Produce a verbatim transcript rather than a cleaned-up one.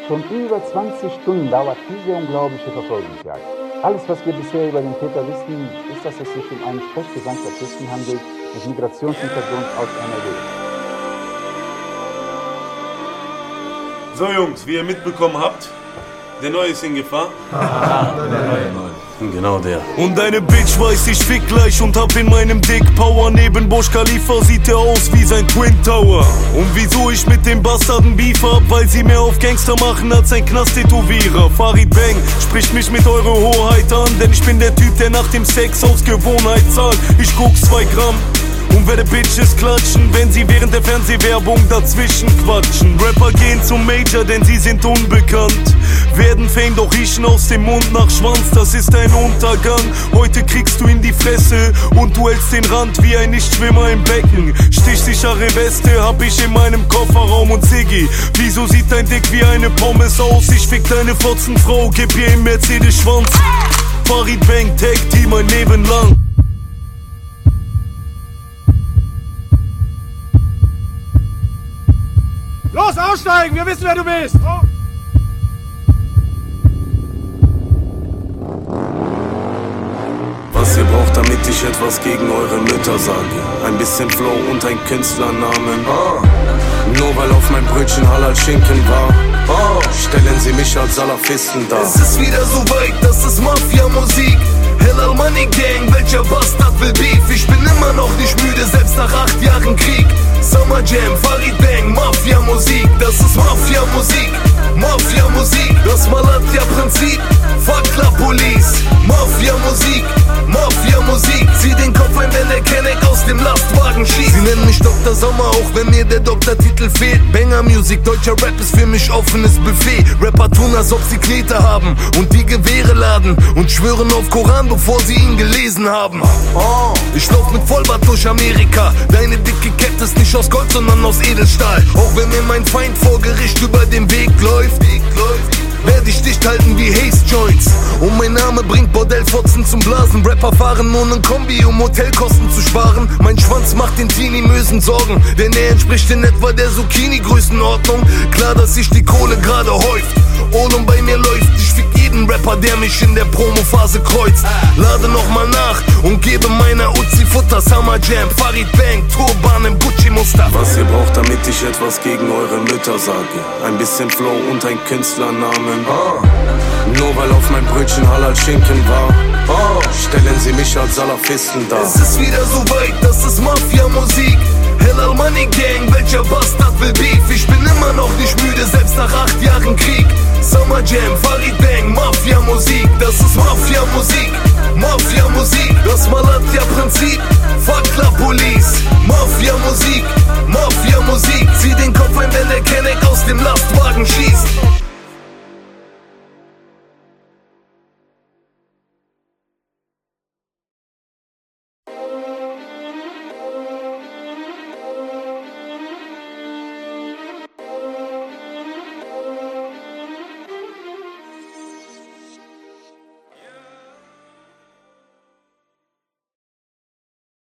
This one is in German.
Schon über zwanzig Stunden dauert diese unglaubliche Verfolgungsjagd. Alles, was wir bisher über den Täter wissen, ist, dass es sich um einen Sprechgesangsautisten handelt mit Migrationshintergrund aus N R W. So Jungs, wie ihr mitbekommen habt, der Neue ist in Gefahr. Ah, der Neue. Genau der. Und deine Bitch weiß, ich fick gleich und hab in meinem Dick Power. Neben Burj Khalifa sieht er aus wie sein Twin Tower. Und wieso ich mit dem Bastarden Beef hab? Weil sie mehr auf Gangster machen als ein Knast-Tätowierer. Farid Bang spricht mich mit eurer Hoheit an, denn ich bin der Typ, der nach dem Sex aus Gewohnheit zahlt. Ich guck zwei Gramm und werde Bitches klatschen, wenn sie während der Fernsehwerbung dazwischen quatschen. Rapper gehen zum Major, denn sie sind unbekannt. Werden Fame, doch riechen aus dem Mund nach Schwanz, das ist ein Untergang. Heute kriegst du in die Fresse und du hältst den Rand wie ein Nichtschwimmer im Becken. Stichsichere Weste hab ich in meinem Kofferraum und Siggi, wieso sieht dein Dick wie eine Pommes aus? Ich fick deine Fotzenfrau, gib ihr im Mercedes-Schwanz. Farid Bang, Tag Team mein Leben lang. Los, aussteigen, wir wissen, wer du bist! Oh. Was ihr braucht, damit ich etwas gegen eure Mütter sage. Ein bisschen Flow und ein Künstlernamen. Oh. Nur weil auf mein Brötchen Halal Schinken war, oh, stellen sie mich als Salafisten dar. Es ist wieder so weit, das ist Mafia-Musik. Halal Money Gang, welcher Bastard will Beef? Ich bin immer noch nicht müde, selbst nach acht Jahren Krieg. Summer Jam, Farid Bang, Mafia-Musik. Das ist Mafia-Musik, Mafia-Musik. Das Malatya-Prinzip, fuck la Police. Mafia-Musik, Mafia-Musik. Zieh den Kopf ein, wenn der Kenneck aus dem Lastwagen schießt. Sie nennen mich Doktor Sommer, auch wenn mir der Doktortitel fehlt. Banger Music, deutscher Rap ist für mich offenes Buffet. Rapper tun, als ob sie Knete haben und die Gewehre laden und schwören auf Koran, bevor sie ihn gelesen haben. Oh, ich lauf mit Vollbart durch Amerika. Deine dicke Kette ist nicht aus Gold, sondern aus Edelstahl. Auch wenn mir mein Feind vor Gericht über den Weg läuft, Weg läuft, werde ich dicht halten wie Haze Joints. Und mein Name bringt Bordellfotzen zum Blasen. Rapper fahren nur nen Kombi, um Hotelkosten zu sparen. Mein Schwanz macht den Teenie-Mösen Sorgen, denn er entspricht in etwa der Zucchini-Größenordnung. Klar, dass sich die Kohle gerade häuft. Olum bei mir läuft, ich fick jeden Rapper, der mich in der Promophase kreuzt. Lade nochmal nach und gebe meiner Uzi Futter. Summer Jam, Farid Bang, Turban im Gucci-Muster. Was ihr braucht, damit ich etwas gegen eure Mütter sage. Ein bisschen Flow und ein Künstlernamen. Oh. Nur weil auf mein Brötchen Halal Schinken war, oh, stellen sie mich als Salafisten dar. Es ist wieder so weit, das ist Mafia-Musik. Halal Money Gang, welcher Bastard will Beef? Ich bin immer noch nicht müde, selbst nach acht Jahren Krieg. Summer Jam, Farid Bang, Mafia-Musik. Das ist Mafia-Musik, Mafia-Musik. Das Malatya-Prinzip,